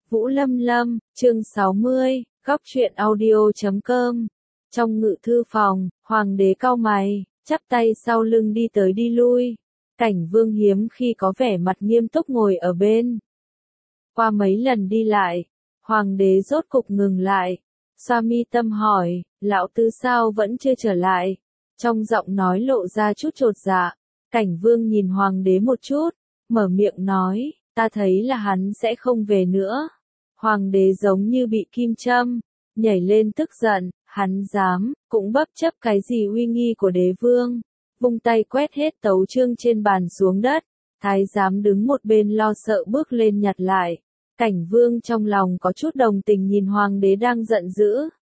Vũ Lâm Lâm, chương 60, góc truyện audio.com. Trong ngự thư phòng, hoàng đế cau mày, chắp tay sau lưng đi tới đi lui. Cảnh Vương hiếm khi có vẻ mặt nghiêm túc ngồi ở bên. Qua mấy lần đi lại, hoàng đế rốt cục ngừng lại, xoa mi tâm hỏi, lão tứ sao vẫn chưa trở lại? Trong giọng nói lộ ra chút chột dạ. Cảnh Vương nhìn hoàng đế một chút, mở miệng nói, ta thấy là hắn sẽ không về nữa. Hoàng đế giống như bị kim châm, nhảy lên tức giận, hắn dám, cũng bất chấp cái gì uy nghi của đế vương. Vung tay quét hết tấu chương trên bàn xuống đất, thái giám đứng một bên lo sợ bước lên nhặt lại. Cảnh Vương trong lòng có chút đồng tình nhìn hoàng đế đang giận dữ.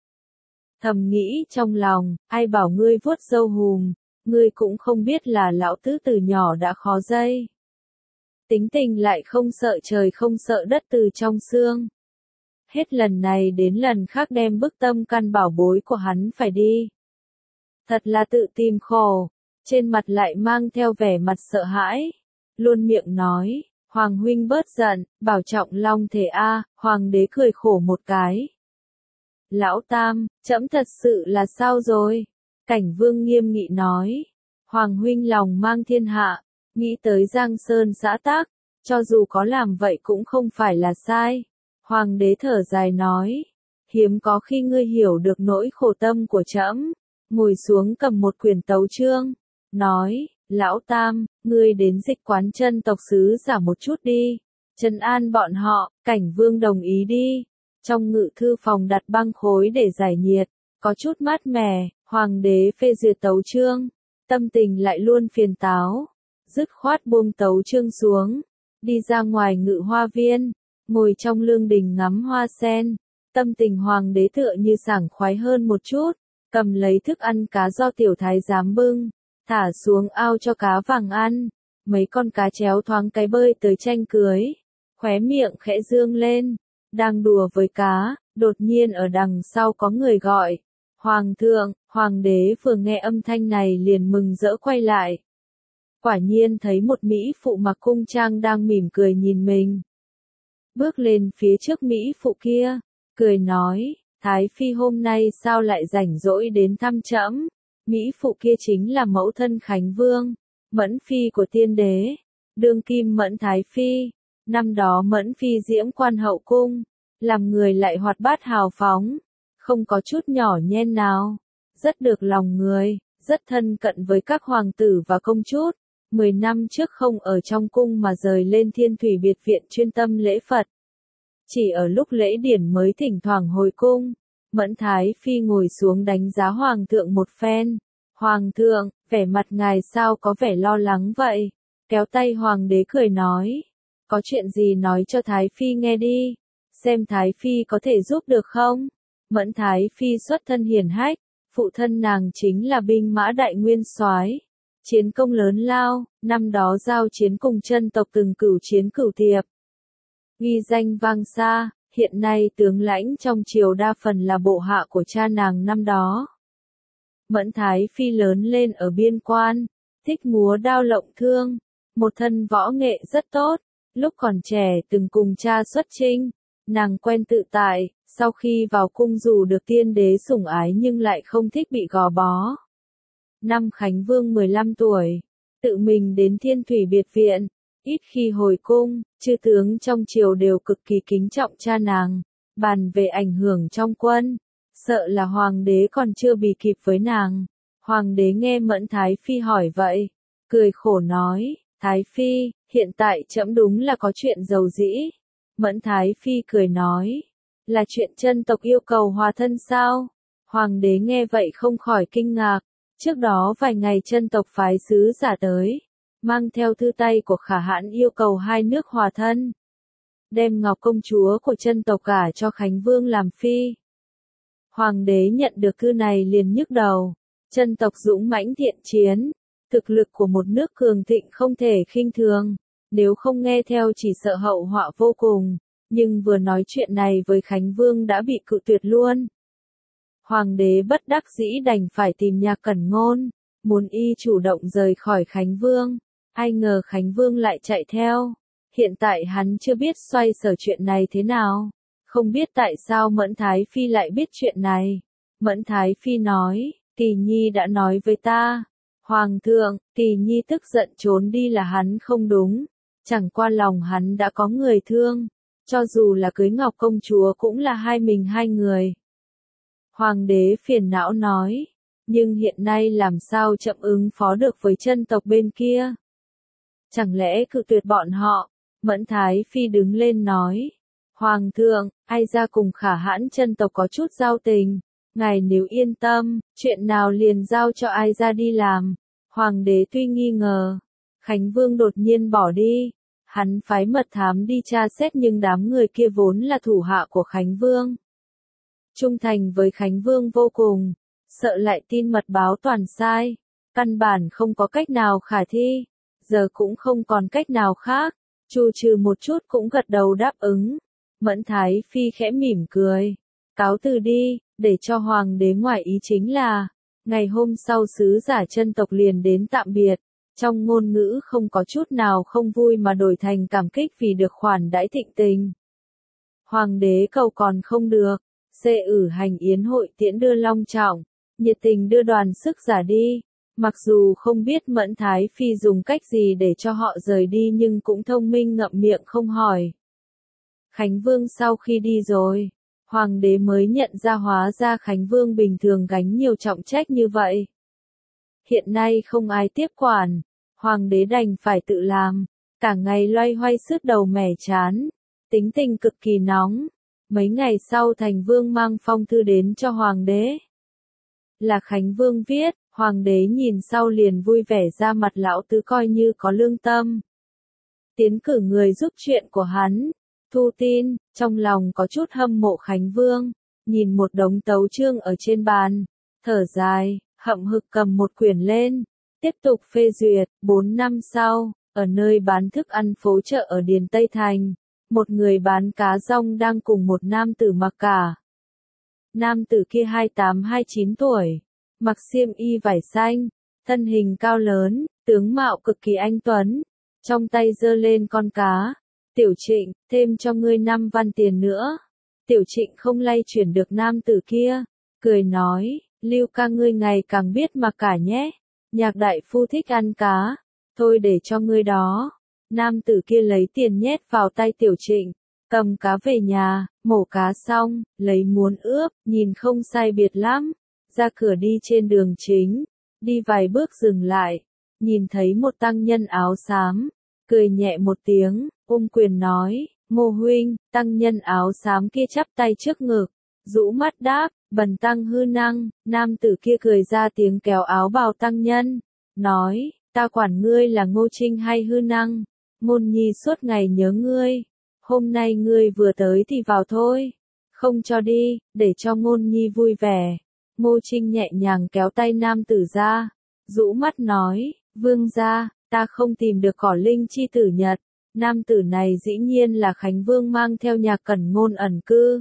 Thầm nghĩ trong lòng, ai bảo ngươi vuốt râu hùm, ngươi cũng không biết là lão tứ từ nhỏ đã khó dây. Tính tình lại không sợ trời không sợ đất từ trong xương. Hết lần này đến lần khác đem bức tâm căn bảo bối của hắn phải đi. Thật là tự tìm khổ, trên mặt lại mang theo vẻ mặt sợ hãi. Luôn miệng nói, Hoàng huynh bớt giận, bảo trọng long thể a. Hoàng đế cười khổ một cái. Lão Tam, trẫm thật sự là sao rồi? Cảnh Vương nghiêm nghị nói. Hoàng huynh lòng mang thiên hạ, nghĩ tới Giang Sơn xã tắc, cho dù có làm vậy cũng không phải là sai. Hoàng đế thở dài nói, hiếm có khi ngươi hiểu được nỗi khổ tâm của trẫm. Ngồi xuống cầm một quyển tấu chương, nói, lão Tam, ngươi đến dịch quán chân tộc sứ giả một chút đi, trấn an bọn họ. Cảnh Vương đồng ý đi. Trong ngự thư phòng đặt băng khối để giải nhiệt, có chút mát mẻ. Hoàng đế phê duyệt tấu chương, tâm tình lại luôn phiền táo, dứt khoát buông tấu chương xuống, đi ra ngoài ngự hoa viên, ngồi trong lương đình ngắm hoa sen. Tâm tình hoàng đế tựa như sảng khoái hơn một chút, cầm lấy thức ăn cá do tiểu thái giám bưng, thả xuống ao cho cá vàng ăn. Mấy con cá chéo thoáng cái bơi tới tranh cưới, khóe miệng khẽ dương lên, đang đùa với cá, đột nhiên ở đằng sau có người gọi, Hoàng thượng. Hoàng đế vừa nghe âm thanh này liền mừng rỡ quay lại. Quả nhiên thấy một mỹ phụ mặc cung trang đang mỉm cười nhìn mình. Bước lên phía trước mỹ phụ kia, cười nói, Thái Phi hôm nay sao lại rảnh rỗi đến thăm trẫm? Mỹ phụ kia chính là mẫu thân Khánh Vương, Mẫn Phi của tiên đế, đương kim Mẫn Thái Phi. Năm đó Mẫn Phi diễm quan hậu cung, làm người lại hoạt bát hào phóng, không có chút nhỏ nhen nào, rất được lòng người, rất thân cận với các hoàng tử và công chúa. 10 năm trước không ở trong cung mà rời lên Thiên Thủy biệt viện chuyên tâm lễ Phật. Chỉ ở lúc lễ điển mới thỉnh thoảng hồi cung. Mẫn Thái Phi ngồi xuống đánh giá hoàng thượng một phen. Hoàng thượng, vẻ mặt ngài sao có vẻ lo lắng vậy? Kéo tay hoàng đế cười nói, có chuyện gì nói cho Thái Phi nghe đi, xem Thái Phi có thể giúp được không? Mẫn Thái Phi xuất thân hiển hách, phụ thân nàng chính là binh mã đại nguyên soái, chiến công lớn lao, năm đó giao chiến cùng chân tộc từng cửu chiến cửu thiệp, ghi danh vang xa. Hiện nay tướng lãnh trong triều đa phần là bộ hạ của cha nàng năm đó. Mẫn Thái Phi lớn lên ở biên quan, thích múa đao lộng thương, một thân võ nghệ rất tốt. Lúc còn trẻ từng cùng cha xuất chinh, nàng quen tự tại. Sau khi vào cung dù được tiên đế sủng ái nhưng lại không thích bị gò bó. Năm Khánh Vương 15 tuổi, tự mình đến Thiên Thủy biệt viện, ít khi hồi cung. Chư tướng trong triều đều cực kỳ kính trọng cha nàng, bàn về ảnh hưởng trong quân, sợ là hoàng đế còn chưa bị kịp với nàng. Hoàng đế nghe Mẫn Thái Phi hỏi vậy, cười khổ nói, Thái Phi, hiện tại trẫm đúng là có chuyện giàu dĩ. Mẫn Thái Phi cười nói, là chuyện chân tộc yêu cầu hòa thân sao? Hoàng đế nghe vậy không khỏi kinh ngạc. Trước đó vài ngày chân tộc phái sứ giả tới, mang theo thư tay của Khả Hãn yêu cầu hai nước hòa thân, đem Ngọc công chúa của chân tộc gả cho Khánh Vương làm phi. Hoàng đế nhận được thư này liền nhức đầu. Chân tộc dũng mãnh thiện chiến, thực lực của một nước cường thịnh không thể khinh thường, nếu không nghe theo chỉ sợ hậu họa vô cùng. Nhưng vừa nói chuyện này với Khánh Vương đã bị cự tuyệt luôn. Hoàng đế bất đắc dĩ đành phải tìm nhà Cẩn Ngôn, muốn y chủ động rời khỏi Khánh Vương. Ai ngờ Khánh Vương lại chạy theo. Hiện tại hắn chưa biết xoay sở chuyện này thế nào. Không biết tại sao Mẫn Thái Phi lại biết chuyện này. Mẫn Thái Phi nói, Kỳ Nhi đã nói với ta. Hoàng thượng, Kỳ Nhi tức giận trốn đi là hắn không đúng. Chẳng qua lòng hắn đã có người thương. Cho dù là cưới Ngọc công chúa cũng là hai mình hai người. Hoàng đế phiền não nói. Nhưng hiện nay làm sao chậm ứng phó được với chân tộc bên kia? Chẳng lẽ cự tuyệt bọn họ? Mẫn Thái Phi đứng lên nói. Hoàng thượng, ai ra cùng Khả Hãn chân tộc có chút giao tình. Ngài nếu yên tâm, chuyện nào liền giao cho ai ra đi làm. Hoàng đế tuy nghi ngờ. Khánh Vương đột nhiên bỏ đi. Hắn phái mật thám đi tra xét nhưng đám người kia vốn là thủ hạ của Khánh Vương. Trung thành với Khánh Vương vô cùng. Sợ lại tin mật báo toàn sai. Căn bản không có cách nào khả thi. Giờ cũng không còn cách nào khác. Chu trừ một chút cũng gật đầu đáp ứng. Mẫn Thái Phi khẽ mỉm cười. Cáo từ đi, để cho hoàng đế ngoại ý chính là. Ngày hôm sau sứ giả chân tộc liền đến tạm biệt. Trong ngôn ngữ không có chút nào không vui mà đổi thành cảm kích vì được khoản đãi thịnh tình. Hoàng đế cầu còn không được. Hành yến hội tiễn đưa long trọng. Nhiệt tình đưa đoàn sức giả đi. Mặc dù không biết Mẫn Thái Phi dùng cách gì để cho họ rời đi nhưng cũng thông minh ngậm miệng không hỏi. Khánh Vương sau khi đi rồi, Hoàng đế mới nhận ra hóa ra Khánh Vương bình thường gánh nhiều trọng trách như vậy. Hiện nay không ai tiếp quản, Hoàng đế đành phải tự làm, cả ngày loay hoay sứt đầu mẻ chán, tính tình cực kỳ nóng. Mấy ngày sau Thành Vương mang phong thư đến cho Hoàng đế. Là Khánh Vương viết. Hoàng đế nhìn sau liền vui vẻ ra mặt lão tứ coi như có lương tâm. Tiến cử người giúp chuyện của hắn. Thu tin, trong lòng có chút hâm mộ Khánh Vương. Nhìn một đống tấu chương ở trên bàn. Thở dài, hậm hực cầm một quyển lên. Tiếp tục phê duyệt. 4 năm sau, ở nơi bán thức ăn phố chợ ở Điền Tây Thành. Một người bán cá rong đang cùng một nam tử mặc cả. Nam tử kia 28-29 tuổi. Mặc xiêm y vải xanh, thân hình cao lớn, tướng mạo cực kỳ anh tuấn, trong tay giơ lên con cá. Tiểu Trịnh, thêm cho ngươi 5 văn tiền nữa. Tiểu Trịnh không lay chuyển được nam tử kia, cười nói, Lưu ca ngươi ngày càng biết mặc cả nhé. Nhạc đại phu thích ăn cá, thôi để cho ngươi đó. Nam tử kia lấy tiền nhét vào tay Tiểu Trịnh, cầm cá về nhà, mổ cá xong, lấy muỗng ướp, nhìn không sai biệt lắm. Ra cửa đi trên đường chính, đi vài bước dừng lại, nhìn thấy một tăng nhân áo xám, cười nhẹ một tiếng, ôm quyền nói, Ngô huynh. Tăng nhân áo xám kia chắp tay trước ngực, rũ mắt đáp, bần tăng hư năng. Nam tử kia cười ra tiếng kéo áo bào tăng nhân, nói, ta quản ngươi là Ngô Trinh hay hư năng, Ngôn nhi suốt ngày nhớ ngươi, hôm nay ngươi vừa tới thì vào thôi, không cho đi, để cho Ngôn nhi vui vẻ. Ngô Trinh nhẹ nhàng kéo tay nam tử ra, rũ mắt nói, vương gia, ta không tìm được cỏ linh chi tử nhật. Nam tử này dĩ nhiên là Khánh Vương mang theo nhà Cẩn Ngôn ẩn cư.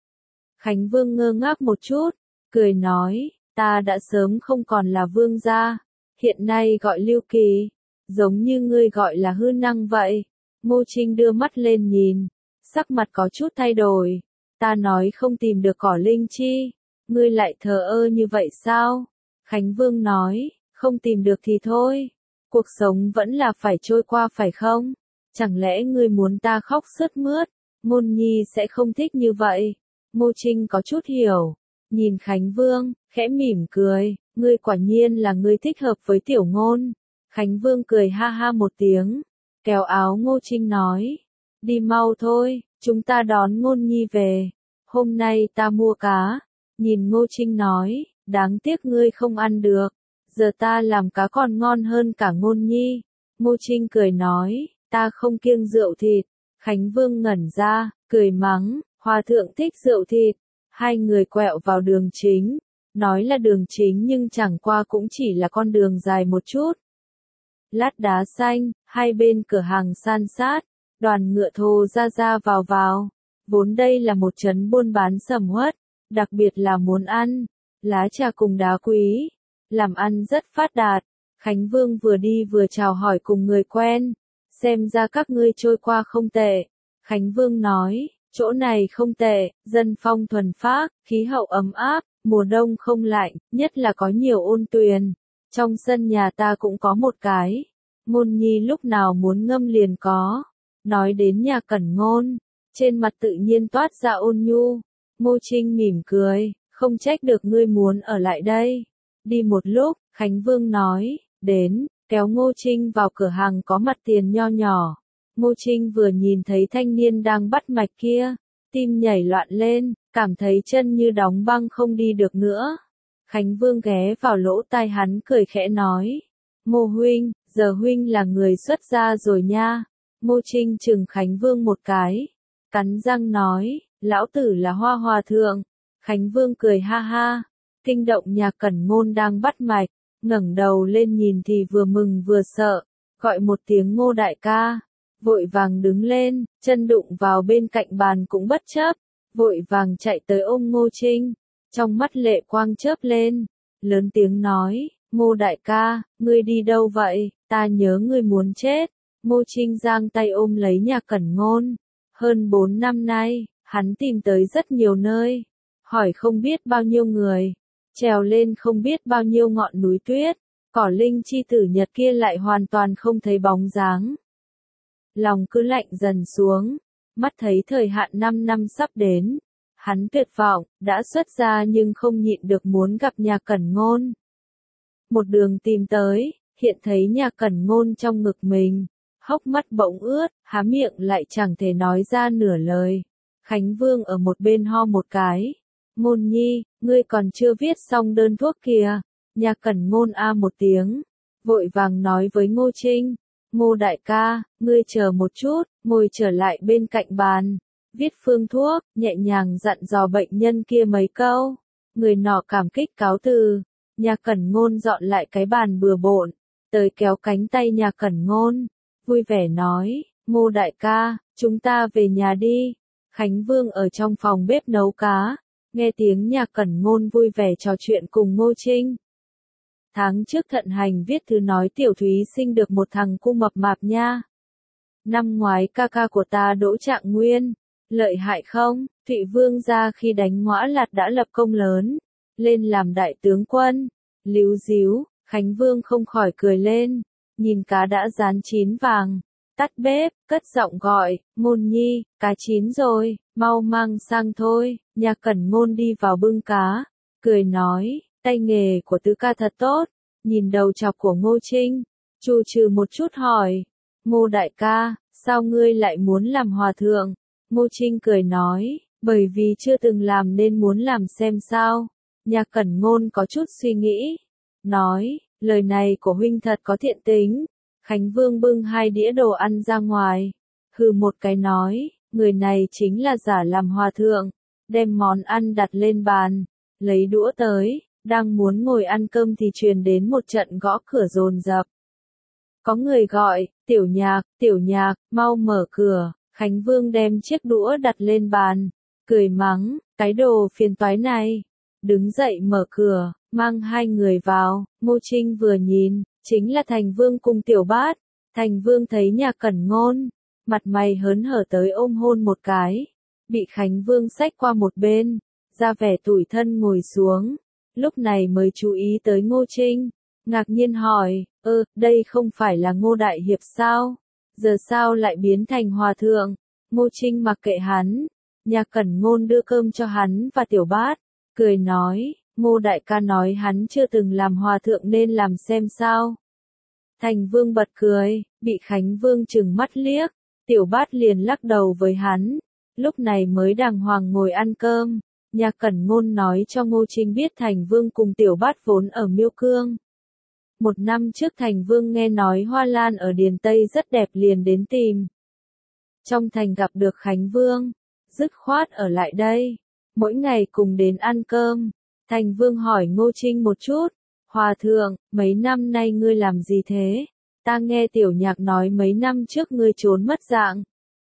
Khánh Vương ngơ ngác một chút, cười nói, ta đã sớm không còn là vương gia, hiện nay gọi Lưu Kỳ, giống như ngươi gọi là hư năng vậy. Ngô Trinh đưa mắt lên nhìn, sắc mặt có chút thay đổi, ta nói không tìm được cỏ linh chi. Ngươi lại thờ ơ như vậy sao? Khánh Vương nói, không tìm được thì thôi. Cuộc sống vẫn là phải trôi qua phải không? Chẳng lẽ ngươi muốn ta khóc sướt mướt? Ngôn nhi sẽ không thích như vậy. Ngô Trinh có chút hiểu. Nhìn Khánh Vương, khẽ mỉm cười. Ngươi quả nhiên là ngươi thích hợp với tiểu ngôn. Khánh Vương cười ha ha một tiếng. Kéo áo Ngô Trinh nói. Đi mau thôi, chúng ta đón ngôn nhi về. Hôm nay ta mua cá. Nhìn Ngô Trinh nói, đáng tiếc ngươi không ăn được, giờ ta làm cá còn ngon hơn cả Ngôn nhi. Ngô Trinh cười nói, ta không kiêng rượu thịt. Khánh Vương ngẩn ra, cười mắng, hòa thượng thích rượu thịt. Hai người quẹo vào đường chính, nói là đường chính nhưng chẳng qua cũng chỉ là con đường dài một chút. Lát đá xanh, hai bên cửa hàng san sát, đoàn ngựa thô ra ra vào vào. Vốn đây là một trấn buôn bán sầm uất. Đặc biệt là muốn ăn, lá trà cùng đá quý, làm ăn rất phát đạt. Khánh Vương vừa đi vừa chào hỏi cùng người quen, xem ra các ngươi trôi qua không tệ. Khánh Vương nói, chỗ này không tệ, dân phong thuần phác, khí hậu ấm áp, mùa đông không lạnh, nhất là có nhiều ôn tuyền. Trong sân nhà ta cũng có một cái. Ngôn Nhi lúc nào muốn ngâm liền có. Nói đến nhà Cẩn Ngôn, trên mặt tự nhiên toát ra ôn nhu. Ngô Trinh mỉm cười, không trách được ngươi muốn ở lại đây. Đi một lúc, Khánh Vương nói, đến, kéo Ngô Trinh vào cửa hàng có mặt tiền nho nhỏ. Ngô Trinh vừa nhìn thấy thanh niên đang bắt mạch kia, tim nhảy loạn lên, cảm thấy chân như đóng băng không đi được nữa. Khánh Vương ghé vào lỗ tai hắn cười khẽ nói, Ngô huynh, giờ huynh là người xuất gia rồi nha. Ngô Trinh chừng Khánh Vương một cái, cắn răng nói, lão tử là Hoa Hòa Thượng. Khánh Vương cười ha ha, kinh động nhà Cẩn Ngôn đang bắt mạch, ngẩng đầu lên nhìn thì vừa mừng vừa sợ, gọi một tiếng Ngô đại ca, vội vàng đứng lên, chân đụng vào bên cạnh bàn cũng bất chấp, vội vàng chạy tới ôm Ngô Trinh, trong mắt lệ quang chớp lên, lớn tiếng nói, Ngô đại ca, ngươi đi đâu vậy, ta nhớ ngươi muốn chết. Ngô Trinh giang tay ôm lấy nhà Cẩn Ngôn, hơn 4 năm nay, hắn tìm tới rất nhiều nơi, hỏi không biết bao nhiêu người, trèo lên không biết bao nhiêu ngọn núi tuyết, cỏ linh chi tử nhật kia lại hoàn toàn không thấy bóng dáng. Lòng cứ lạnh dần xuống, mắt thấy thời hạn 5 năm sắp đến, hắn tuyệt vọng, đã xuất gia nhưng không nhịn được muốn gặp nhà Cẩn Ngôn. Một đường tìm tới, hiện thấy nhà Cẩn Ngôn trong ngực mình, hốc mắt bỗng ướt, há miệng lại chẳng thể nói ra nửa lời. Khánh Vương ở một bên ho một cái. Ngôn Nhi, ngươi còn chưa viết xong đơn thuốc kìa. Nhà Cẩn Ngôn a một tiếng, vội vàng nói với Ngô Trinh, Ngô đại ca, ngươi chờ một chút, ngồi trở lại bên cạnh bàn, viết phương thuốc, nhẹ nhàng dặn dò bệnh nhân kia mấy câu. Người nọ cảm kích cáo từ, nhà Cẩn Ngôn dọn lại cái bàn bừa bộn, tới kéo cánh tay nhà Cẩn Ngôn, vui vẻ nói, Ngô đại ca, chúng ta về nhà đi. Khánh Vương ở trong phòng bếp nấu cá, nghe tiếng nhà Cẩn Ngôn vui vẻ trò chuyện cùng Ngô Trinh. Tháng trước thận hành viết thư nói tiểu Thúy sinh được một thằng cu mập mạp nha. Năm ngoái ca ca của ta Đỗ Trạng Nguyên, lợi hại không? Thụy Vương gia khi đánh Ngõa Lạt đã lập công lớn, lên làm đại tướng quân. Líu díu, Khánh Vương không khỏi cười lên, nhìn cá đã rán chín vàng, tắt bếp, cất giọng gọi, Ngôn Nhi, cá chín rồi, mau mang sang thôi. Nhà Cẩn Ngôn đi vào bưng cá, cười nói, tay nghề của tứ ca thật tốt. Nhìn đầu chọc của Ngô Trinh, trù trừ một chút hỏi, Ngô đại ca, sao ngươi lại muốn làm hòa thượng? Ngô Trinh cười nói, bởi vì chưa từng làm nên muốn làm xem sao. Nhà Cẩn Ngôn có chút suy nghĩ, nói, lời này của huynh thật có thiện tính. Khánh Vương bưng 2 đĩa đồ ăn ra ngoài, hừ một cái nói, người này chính là giả làm hòa thượng, đem món ăn đặt lên bàn, lấy đũa tới, đang muốn ngồi ăn cơm thì truyền đến một trận gõ cửa dồn dập. Có người gọi, tiểu nhạc, mau mở cửa. Khánh Vương đem chiếc đũa đặt lên bàn, cười mắng, cái đồ phiền toái này. Đứng dậy mở cửa, mang 2 người vào. Ngô Trinh vừa nhìn, chính là Thành Vương cùng Tiểu Bát. Thành Vương thấy nhà Cẩn Ngôn, mặt mày hớn hở tới ôm hôn một cái, bị Khánh Vương xách qua một bên, ra vẻ tủi thân ngồi xuống. Lúc này mới chú ý tới Ngô Trinh, ngạc nhiên hỏi, đây không phải là Ngô Đại Hiệp sao? Giờ sao lại biến thành hòa thượng? Ngô Trinh mặc kệ hắn, nhà Cẩn Ngôn đưa cơm cho hắn và Tiểu Bát, cười nói, Ngô đại ca nói hắn chưa từng làm hòa thượng nên làm xem sao. Thành Vương bật cười, bị Khánh Vương trừng mắt liếc, Tiểu Bát liền lắc đầu với hắn, lúc này mới đàng hoàng ngồi ăn cơm. Nhà Cẩn Ngôn nói cho Ngô Trinh biết Thành Vương cùng Tiểu Bát vốn ở Miêu Cương. 1 năm trước Thành Vương nghe nói hoa lan ở Điền Tây rất đẹp liền đến tìm. Trong thành gặp được Khánh Vương, dứt khoát ở lại đây, mỗi ngày cùng đến ăn cơm. Thành Vương hỏi Ngô Trinh một chút, Hòa thượng, mấy năm nay ngươi làm gì thế? Ta nghe Tiểu Nhạc nói mấy năm trước ngươi trốn mất dạng.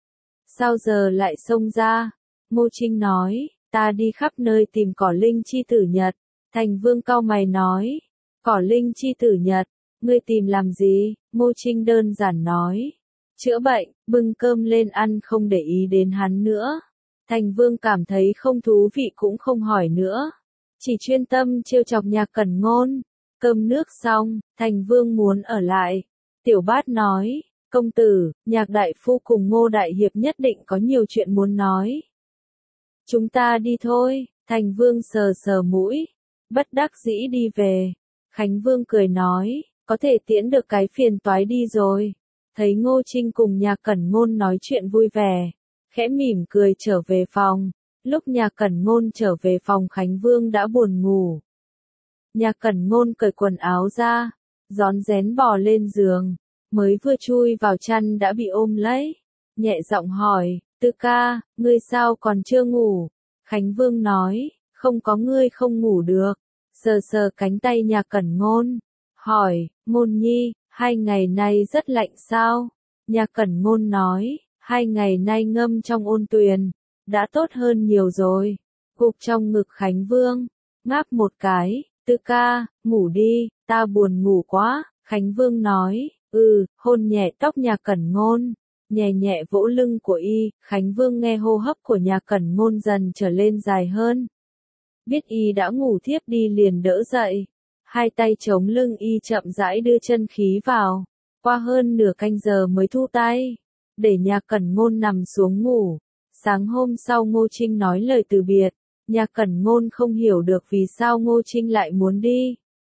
Sao giờ lại xông ra? Ngô Trinh nói, ta đi khắp nơi tìm cỏ linh chi tử nhật. Thành Vương cau mày nói, cỏ linh chi tử nhật, ngươi tìm làm gì? Ngô Trinh đơn giản nói, chữa bệnh, bưng cơm lên ăn không để ý đến hắn nữa. Thành Vương cảm thấy không thú vị cũng không hỏi nữa. Chỉ chuyên tâm trêu chọc Nhạc Cẩn Ngôn. Cơm nước xong, Thành Vương muốn ở lại. Tiểu Bát nói, công tử, Nhạc đại phu cùng Ngô đại hiệp nhất định có nhiều chuyện muốn nói. Chúng ta đi thôi, Thành Vương sờ sờ mũi. Bất đắc dĩ đi về. Khánh Vương cười nói, có thể tiễn được cái phiền toái đi rồi. Thấy Ngô Trinh cùng Nhạc Cẩn Ngôn nói chuyện vui vẻ, khẽ mỉm cười trở về phòng. Lúc Nhạc Cẩn Ngôn trở về phòng Khánh Vương đã buồn ngủ. Nhạc Cẩn Ngôn cởi quần áo ra, rón rén bò lên giường, mới vừa chui vào chăn đã bị ôm lấy. Nhẹ giọng hỏi, Tư ca, ngươi sao còn chưa ngủ? Khánh Vương nói, không có ngươi không ngủ được. Sờ sờ cánh tay Nhạc Cẩn Ngôn, hỏi, Ngôn nhi, 2 ngày nay rất lạnh sao? Nhạc Cẩn Ngôn nói, 2 ngày nay ngâm trong ôn tuyền, đã tốt hơn nhiều rồi. Gục trong ngực Khánh Vương, ngáp một cái, Tư ca, ngủ đi, ta buồn ngủ quá. Khánh Vương nói, hôn nhẹ tóc Nhạc Cẩn Ngôn, nhẹ nhẹ vỗ lưng của y. Khánh Vương nghe hô hấp của Nhạc Cẩn Ngôn dần trở lên dài hơn. Biết y đã ngủ thiếp đi liền đỡ dậy. 2 tay chống lưng y chậm rãi đưa chân khí vào. Qua hơn nửa canh giờ mới thu tay, để Nhạc Cẩn Ngôn nằm xuống ngủ. Sáng hôm sau Ngô Trinh nói lời từ biệt. Nhạc Cẩn Ngôn không hiểu được vì sao Ngô Trinh lại muốn đi.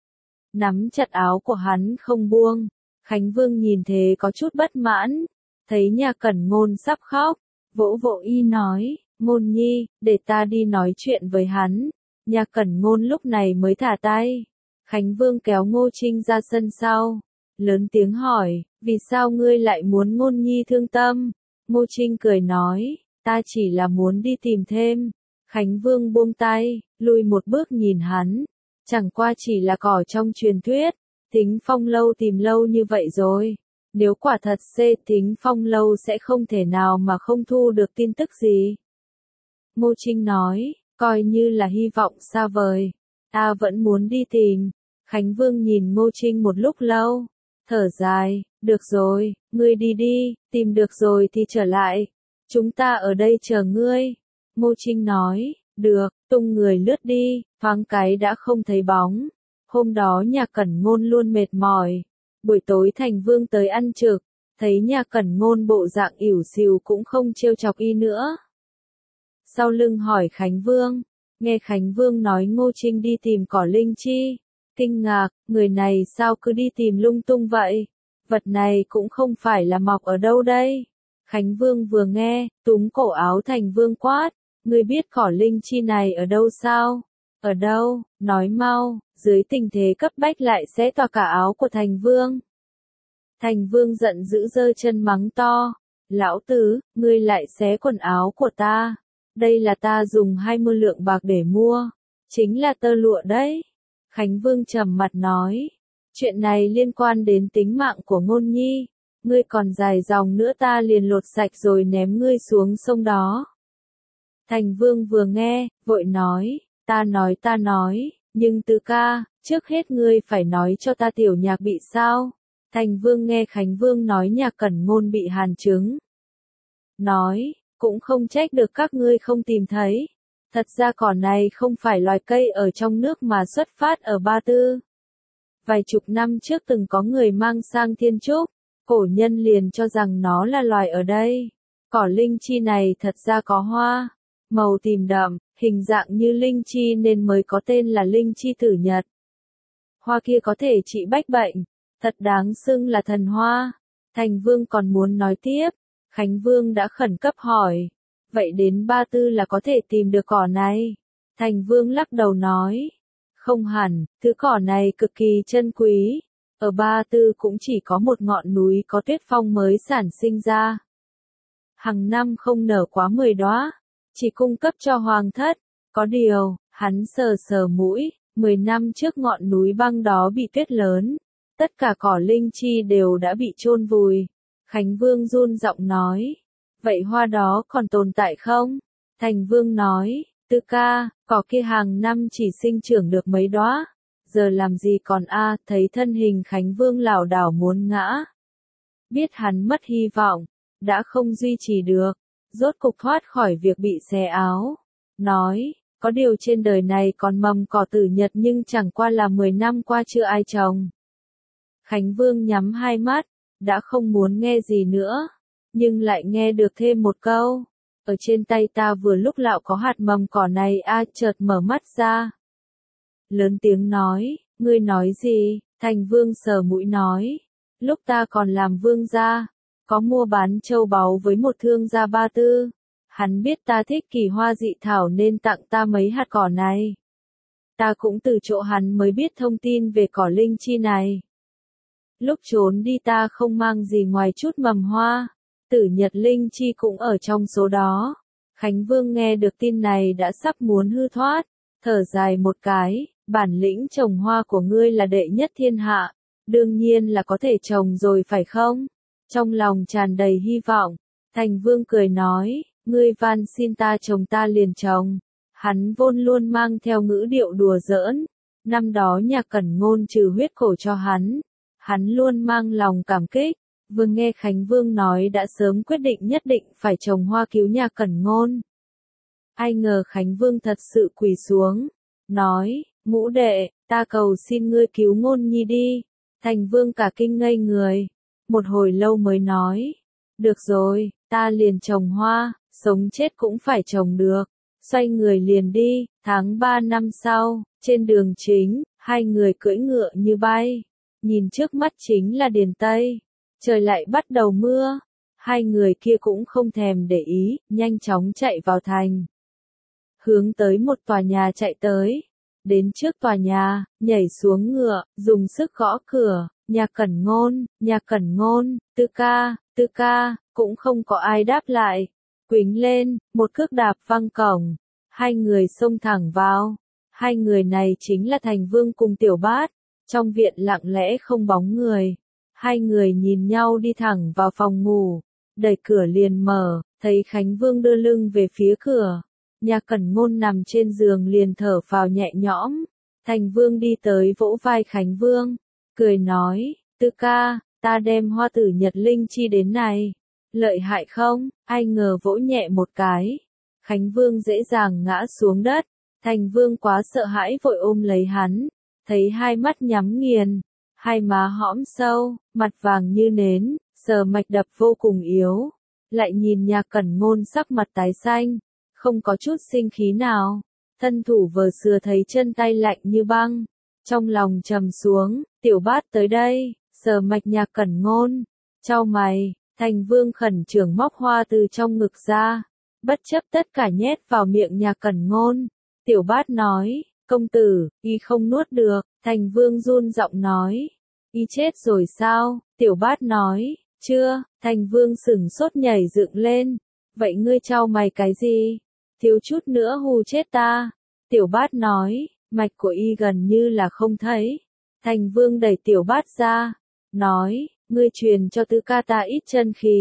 Nắm chặt áo của hắn không buông. Khánh Vương nhìn thế có chút bất mãn. Thấy Nhạc Cẩn Ngôn sắp khóc, vỗ vỗ y nói, Ngôn nhi, để ta đi nói chuyện với hắn. Nhạc Cẩn Ngôn lúc này mới thả tay. Khánh Vương kéo Ngô Trinh ra sân sau. Lớn tiếng hỏi, vì sao ngươi lại muốn Ngôn nhi thương tâm? Ngô Trinh cười nói, ta chỉ là muốn đi tìm thêm. Khánh Vương buông tay, lùi một bước nhìn hắn. Chẳng qua chỉ là cỏ trong truyền thuyết. Thính Phong lâu tìm lâu như vậy rồi. Nếu quả thật Thính Phong lâu sẽ không thể nào mà không thu được tin tức gì. Ngô Trinh nói, coi như là hy vọng xa vời. Ta vẫn muốn đi tìm. Khánh Vương nhìn Ngô Trinh một lúc lâu. Thở dài, được rồi, ngươi đi đi, tìm được rồi thì trở lại. Chúng ta ở đây chờ ngươi. Ngô Trinh nói, được, tung người lướt đi, thoáng cái đã không thấy bóng. Hôm đó Nhạc Cẩn Ngôn luôn mệt mỏi. Buổi tối Thành Vương tới ăn trực, thấy Nhạc Cẩn Ngôn bộ dạng ỉu xìu cũng không trêu chọc y nữa. Sau lưng hỏi Khánh Vương, nghe Khánh Vương nói Ngô Trinh đi tìm cỏ linh chi. Kinh ngạc, người này sao cứ đi tìm lung tung vậy? Vật này cũng không phải là mọc ở đâu đây. Khánh Vương vừa nghe, túm cổ áo Thành Vương quát, ngươi biết cỏ linh chi này ở đâu sao? Ở đâu, nói mau. Dưới tình thế cấp bách lại xé toạc cả áo của Thành Vương. Thành Vương giận dữ giơ chân mắng to, lão tứ, ngươi lại xé quần áo của ta. Đây là ta dùng 20 lượng bạc để mua, chính là tơ lụa đấy. Khánh Vương trầm mặt nói, chuyện này liên quan đến tính mạng của Ngôn nhi, ngươi còn dài dòng nữa ta liền lột sạch rồi ném ngươi xuống sông đó. Thành Vương vừa nghe, vội nói, ta nói, nhưng Tư ca, trước hết ngươi phải nói cho ta Tiểu Nhạc bị sao? Thành Vương nghe Khánh Vương nói Nhạc Cẩn Ngôn bị hàn chứng. Nói, cũng không trách được các ngươi không tìm thấy. Thật ra cỏ này không phải loài cây ở trong nước mà xuất phát ở Ba Tư. Vài chục năm trước từng có người mang sang Thiên Trúc, cổ nhân liền cho rằng nó là loài ở đây. Cỏ linh chi này thật ra có hoa, màu tím đậm, hình dạng như linh chi nên mới có tên là linh chi tử nhật. Hoa kia có thể trị bách bệnh, thật đáng xưng là thần hoa. Thành Vương còn muốn nói tiếp, Khánh Vương đã khẩn cấp hỏi, vậy đến Ba Tư là có thể tìm được cỏ này? Thành Vương lắc đầu nói, không hẳn, thứ cỏ này cực kỳ chân quý. Ở Ba Tư cũng chỉ có một ngọn núi có tuyết phong mới sản sinh ra. Hàng năm không nở quá 10 đóa, chỉ cung cấp cho hoàng thất. Có điều, hắn sờ sờ mũi, 10 năm trước ngọn núi băng đó bị tuyết lớn. Tất cả cỏ linh chi đều đã bị chôn vùi. Khánh Vương run giọng nói, vậy hoa đó còn tồn tại không? Thành Vương nói, Tư ca, cỏ kia hàng năm chỉ sinh trưởng được mấy đóa, giờ làm gì còn a? Thấy thân hình Khánh Vương lảo đảo muốn ngã. biết hắn mất hy vọng, đã không duy trì được, rốt cục thoát khỏi việc bị xé áo. Nói, có điều trên đời này còn mầm cỏ tử nhật nhưng chẳng qua là 10 năm qua chưa ai trồng. Khánh Vương nhắm hai mắt, đã không muốn nghe gì nữa, nhưng lại nghe được thêm một câu. Ở trên tay ta vừa lúc lạo có hạt mầm cỏ này chợt mở mắt ra. Lớn tiếng nói, ngươi nói gì? Thành Vương sờ mũi nói, lúc ta còn làm vương gia, có mua bán châu báu với một thương gia Ba Tư. Hắn biết ta thích kỳ hoa dị thảo nên tặng ta mấy hạt cỏ này. Ta cũng từ chỗ hắn mới biết thông tin về cỏ linh chi này. Lúc trốn đi ta không mang gì ngoài chút mầm hoa, tử nhật linh chi cũng ở trong số đó. Khánh Vương nghe được tin này đã sắp muốn hư thoát, thở dài một cái, bản lĩnh trồng hoa của ngươi là đệ nhất thiên hạ, đương nhiên là có thể trồng rồi phải không? Trong lòng tràn đầy hy vọng, Thành Vương cười nói, ngươi van xin ta trồng ta liền trồng. Hắn vốn luôn mang theo ngữ điệu đùa giỡn, năm đó nhà Cẩn Ngôn trừ huyết cổ cho hắn luôn mang lòng cảm kích. Vừa nghe Khánh Vương nói đã sớm quyết định nhất định phải trồng hoa cứu nhà Cẩn Ngôn. Ai ngờ Khánh Vương thật sự quỳ xuống, nói, ngũ đệ, ta cầu xin ngươi cứu Ngôn Nhi đi. Thành Vương cả kinh ngây người, một hồi lâu mới nói, được rồi, ta liền trồng hoa, sống chết cũng phải trồng được. Xoay người liền đi, tháng 3 năm sau, trên đường chính, hai người cưỡi ngựa như bay, nhìn trước mắt chính là Điền Tây. Trời lại bắt đầu mưa, hai người kia cũng không thèm để ý, nhanh chóng chạy vào thành. Hướng tới một tòa nhà chạy tới, đến trước tòa nhà, nhảy xuống ngựa, dùng sức gõ cửa, nhà Cẩn Ngôn, Tư ca, cũng không có ai đáp lại. Quỳnh lên, một cước đạp văng cổng, hai người xông thẳng vào. Hai người này chính là Thành Vương cùng Tiểu Bát, trong viện lặng lẽ không bóng người. Hai người nhìn nhau đi thẳng vào phòng ngủ, đẩy cửa liền mở, thấy Khánh Vương đưa lưng về phía cửa. Nhà Cẩn Ngôn nằm trên giường liền thở phào nhẹ nhõm. Thành Vương đi tới vỗ vai Khánh Vương, cười nói, Tư ca, ta đem hoa tử nhật linh chi đến này. Lợi hại không? Ai ngờ vỗ nhẹ một cái, Khánh Vương dễ dàng ngã xuống đất. Thành Vương quá sợ hãi vội ôm lấy hắn, thấy hai mắt nhắm nghiền, hai má hõm sâu, mặt vàng như nến, sờ mạch đập vô cùng yếu. Lại nhìn nhà Cẩn Ngôn sắc mặt tái xanh, không có chút sinh khí nào, thân thủ vờ sừa thấy chân tay lạnh như băng. Trong lòng trầm xuống, Tiểu Bát tới đây, sờ mạch nhà Cẩn Ngôn, chau mày. Thành Vương khẩn trương móc hoa từ trong ngực ra, bất chấp tất cả nhét vào miệng nhà Cẩn Ngôn. Tiểu Bát nói, công tử, y không nuốt được. Thành Vương run giọng nói, y chết rồi sao? Tiểu Bát nói, chưa. Thành Vương sửng sốt nhảy dựng lên, vậy ngươi chau mày cái gì? Thiếu chút nữa hù chết ta. Tiểu Bát nói, mạch của y gần như là không thấy. Thành Vương đẩy Tiểu Bát ra, nói, ngươi truyền cho Tư ca ta ít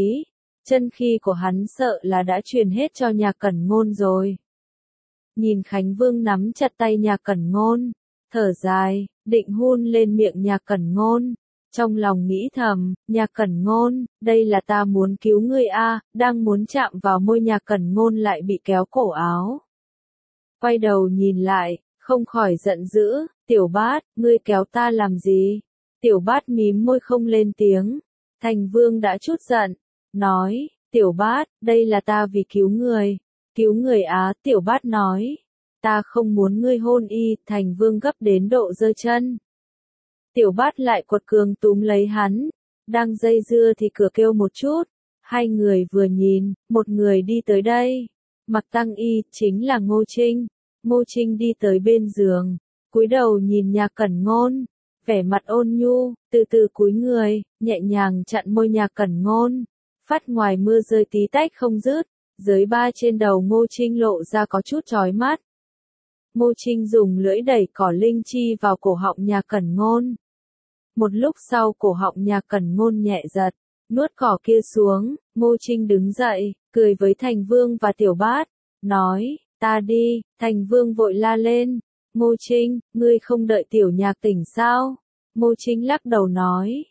chân khí của hắn sợ là đã truyền hết cho nhà Cẩn Ngôn rồi. Nhìn Khánh Vương nắm chặt tay nhà Cẩn Ngôn, thở dài, định hun lên miệng nhà Cẩn Ngôn. Trong lòng nghĩ thầm, nhà Cẩn Ngôn, đây là ta muốn cứu ngươi đang muốn chạm vào môi nhà Cẩn Ngôn lại bị kéo cổ áo. Quay đầu nhìn lại, không khỏi giận dữ, Tiểu Bát, ngươi kéo ta làm gì? Tiểu Bát mím môi không lên tiếng. Thành Vương đã chút giận, nói, Tiểu Bát, đây là ta vì cứu người. Cứu người Tiểu Bát nói, ta không muốn ngươi hôn y. Thành Vương gấp đến độ giơ chân. Tiểu Bát lại quật cường túm lấy hắn, đang dây dưa thì cửa kêu một chút. Hai người vừa nhìn, một người đi tới đây, mặc tăng y, chính là Ngô Trinh. Ngô Trinh đi tới bên giường, cúi đầu nhìn nhà Cẩn Ngôn, vẻ mặt ôn nhu, từ từ cúi người, nhẹ nhàng chặn môi nhà Cẩn Ngôn. Phát ngoài mưa rơi tí tách không dứt, dưới ba trên đầu Ngô Trinh lộ ra có chút chói mắt. Ngô Trinh dùng lưỡi đẩy cỏ linh chi vào cổ họng nhà Cẩn Ngôn. Một lúc sau cổ họng nhà Cẩn Ngôn nhẹ giật, nuốt cỏ kia xuống. Ngô Trinh đứng dậy, cười với Thành Vương và Tiểu Bát, nói, ta đi. Thành Vương vội la lên, Ngô Trinh, ngươi không đợi Tiểu Nhạc tỉnh sao? Ngô Trinh lắc đầu nói,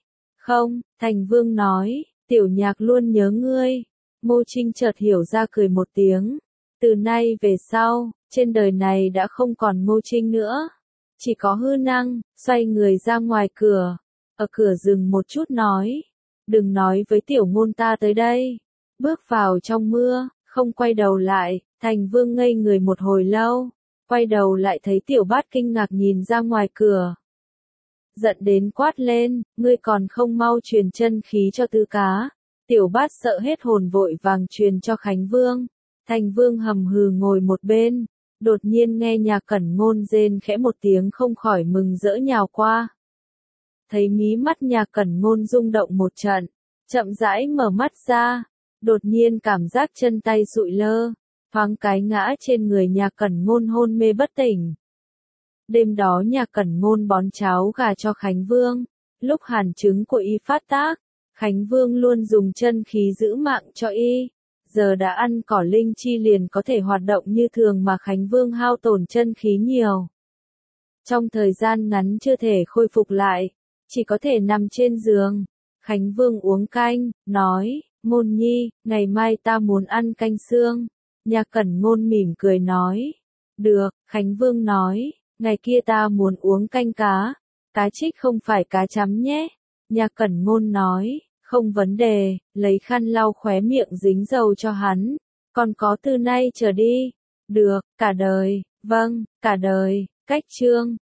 Không, Thành Vương nói, tiểu nhạc luôn nhớ ngươi. Ngô Trinh chợt hiểu ra cười một tiếng. Từ nay về sau, trên đời này đã không còn Ngô Trinh nữa. Chỉ có Hư Năng, xoay người ra ngoài cửa. Ở cửa dừng một chút nói. Đừng nói với tiểu ngôn ta tới đây. Bước vào trong mưa, không quay đầu lại, Thành Vương ngây người một hồi lâu. Quay đầu lại thấy tiểu bát kinh ngạc nhìn ra ngoài cửa. Giận đến quát lên, ngươi còn không mau truyền chân khí cho Tư Cá. Tiểu bát sợ hết hồn vội vàng truyền cho Khánh Vương. Thành Vương hầm hừ ngồi một bên. Đột nhiên nghe Nhà Cẩn Ngôn rên khẽ một tiếng không khỏi mừng rỡ nhào qua. Thấy mí mắt Nhà Cẩn Ngôn rung động một trận. Chậm rãi mở mắt ra. Đột nhiên cảm giác chân tay sụi lơ. Thoáng cái ngã trên người Nhà Cẩn Ngôn hôn mê bất tỉnh. Đêm đó Nhà Cẩn Ngôn bón cháo gà cho Khánh Vương. Lúc hàn chứng của y phát tác, Khánh Vương luôn dùng chân khí giữ mạng cho y. Giờ đã ăn cỏ linh chi liền có thể hoạt động như thường mà Khánh Vương hao tổn chân khí nhiều. Trong thời gian ngắn chưa thể khôi phục lại, chỉ có thể nằm trên giường. Khánh Vương uống canh, nói, Ngôn nhi, ngày mai ta muốn ăn canh xương. Nhà Cẩn Ngôn mỉm cười nói, được, Khánh Vương nói, ngày kia ta muốn uống canh cá. Cá trích không phải cá chấm nhé. Nhà Cẩn Ngôn nói, không vấn đề, lấy khăn lau khóe miệng dính dầu cho hắn. Còn có từ nay trở đi. Được, cả đời, vâng, cả đời, cách chương.